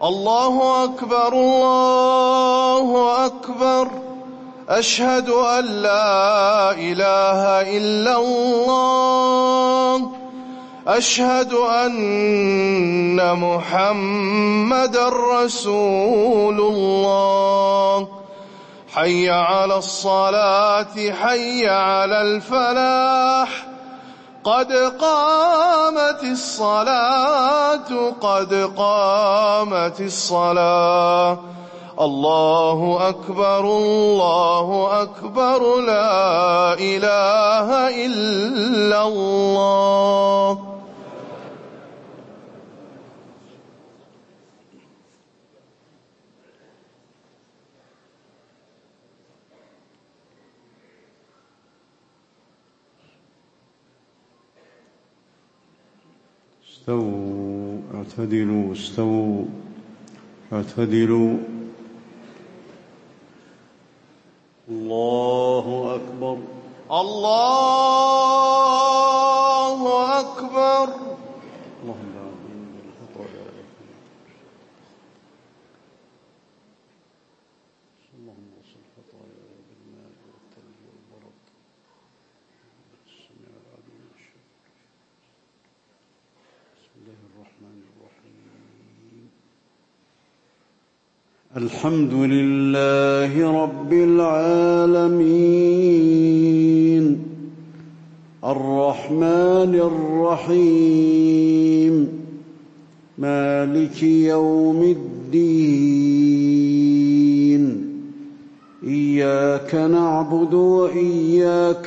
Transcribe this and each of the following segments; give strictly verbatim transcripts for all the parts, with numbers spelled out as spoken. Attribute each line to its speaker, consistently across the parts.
Speaker 1: الله أكبر الله أكبر. أشهد أن لا إله إلا الله. أشهد أن محمدًا رسول الله. حي على الصلاة حي على الفلاح. قد قامت الصلاة قد قامت الصلاة. الله أكبر الله أكبر. لا إله إلا الله.
Speaker 2: استووا اعتدلوا استووا اعتدلوا. الله أكبر
Speaker 1: الله أكبر.
Speaker 2: اللهم آمين بالخطايا. اللهم اغسل الخطايا بالماء والثلج والبرد. السميع العليم من الشر. بسم الله الرحمن الرحيم. الحمد لله رب العالمين الرحمن الرحيم مالك يوم الدين. إياك نعبد وإياك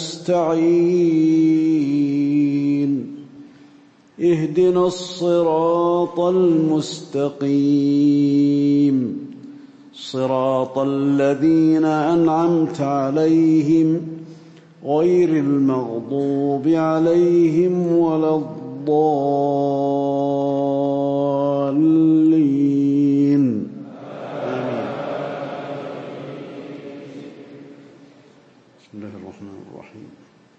Speaker 2: نستعين. اهدنا الصراط المستقيم صراط الذين أنعمت عليهم غير المغضوب عليهم ولا الضالين. آمين. بسم الله الرحمن الرحيم.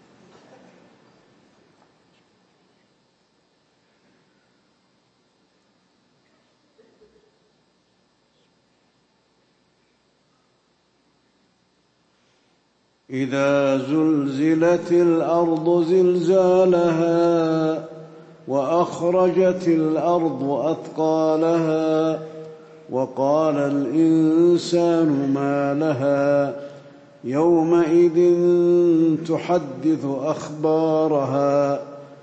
Speaker 2: إذا زلزلت الأرض زلزالها وأخرجت الأرض أثقالها وقال الإنسان ما لها يومئذ تحدث أخبارها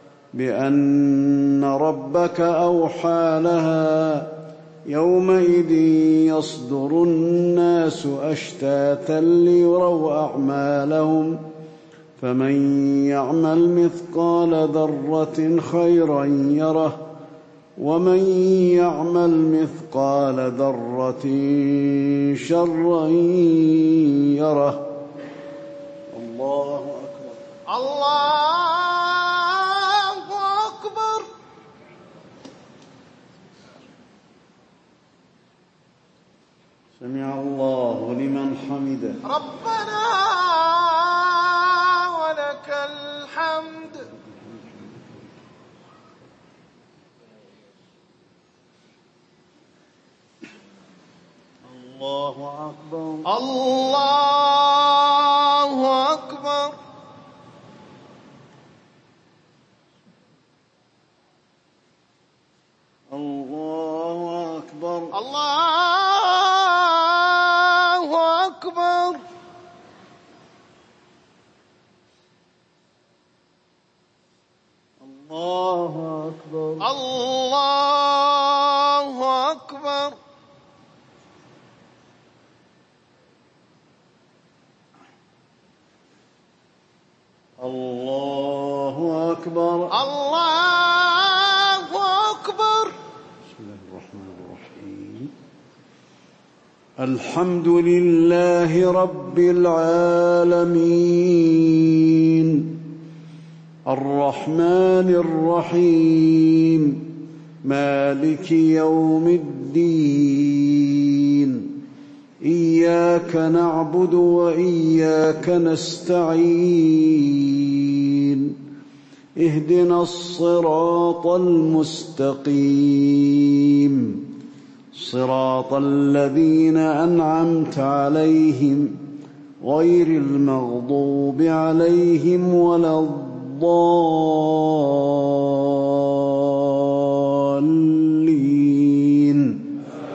Speaker 2: بأن ربك أوحى لها يومئذ يصدر الناس أشتاتا ليروا أعمالهم فمن يعمل مثقال ذرة خيرا يره ومن يعمل مثقال ذرة شرا يره. الله أكبر
Speaker 1: الله أكبر.
Speaker 2: سمع الله لمن حمده.
Speaker 1: ربنا ولك الحمد.
Speaker 2: الله أكبر
Speaker 1: الله أكبر.
Speaker 2: الله أكبر
Speaker 1: الله أكبر.
Speaker 2: الله أكبر
Speaker 1: الله أكبر.
Speaker 2: الله أكبر
Speaker 1: الله أكبر.
Speaker 2: بسم الله الرحمن الرحيم. الحمد لله رب العالمين الرحمن الرحيم مالك يوم الدين. إياك نعبد وإياك نستعين. اهدنا الصراط المستقيم صراط الذين أنعمت عليهم غير المغضوب عليهم ولا الضالين.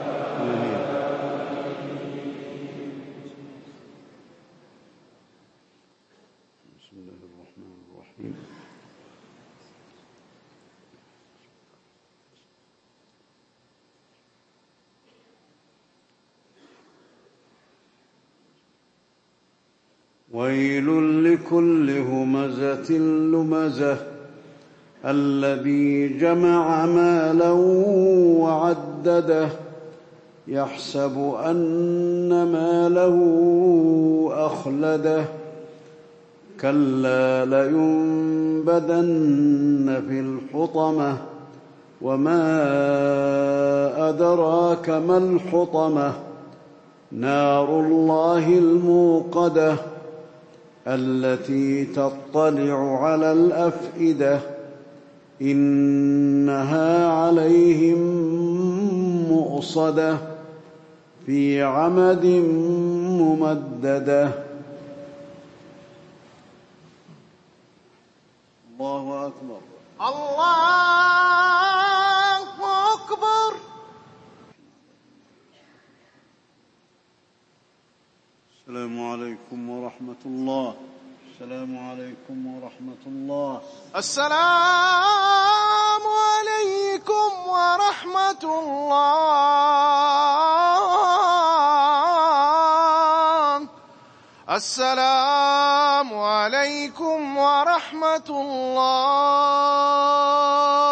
Speaker 2: بسم الله الرحمن الرحيم. ويل لكل همزة لمزة الذي جمع مالا وعدده يحسب أن ماله أخلده كلا لينبذن في الحطمة وما أدراك ما الحطمة نار الله الموقدة التي تطلع على الأفئدة إنها عليهم مؤصدة في عمد ممددة. الله أكبر.
Speaker 1: الله أكبر.
Speaker 2: السلام عليكم ورحمة الله. السلام عليكم ورحمة الله.
Speaker 1: السلام عليكم ورحمة الله. السلام عليكم ورحمة الله.